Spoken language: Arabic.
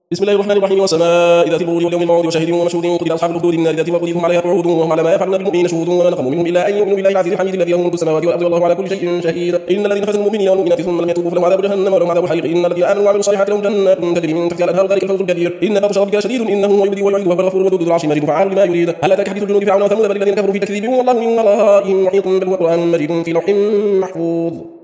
بسم الله الرحمن الرحيم. والسماء ذات البروج واليوم الموعود وشاهد ومشهود قتل أصحاب الأخدود النار ذات الوقود هم عليها قعود وهم على ما يفعلون بالمؤمنين شهود وما نقموا منهم إلا أن يؤمنوا بالله العزيز الحميد الذي له ملك السماوات والأرض والله على كل شيء شهيد. إن الذين فتنوا المؤمنين والمؤمنات ثم لم يتوبوا فلهم عذاب جهنم ولهم عذاب الحريق. إن الذين آمنوا وعملوا الصالحات لهم جنات تجري من تحتها الأنهار ذلك الفوز الكبير. إن بطش ربك شديد إنه هو يبدئ ويعيد وهو الغفور الودود ذو العرش المجيد فعال لما يريد. هل أتاك حديث الجنود فرعون وثمود بل الذين كفروا في تكذيب والله من ورائهم محيط بل هو قرآن مجيد في لوح محفوظ.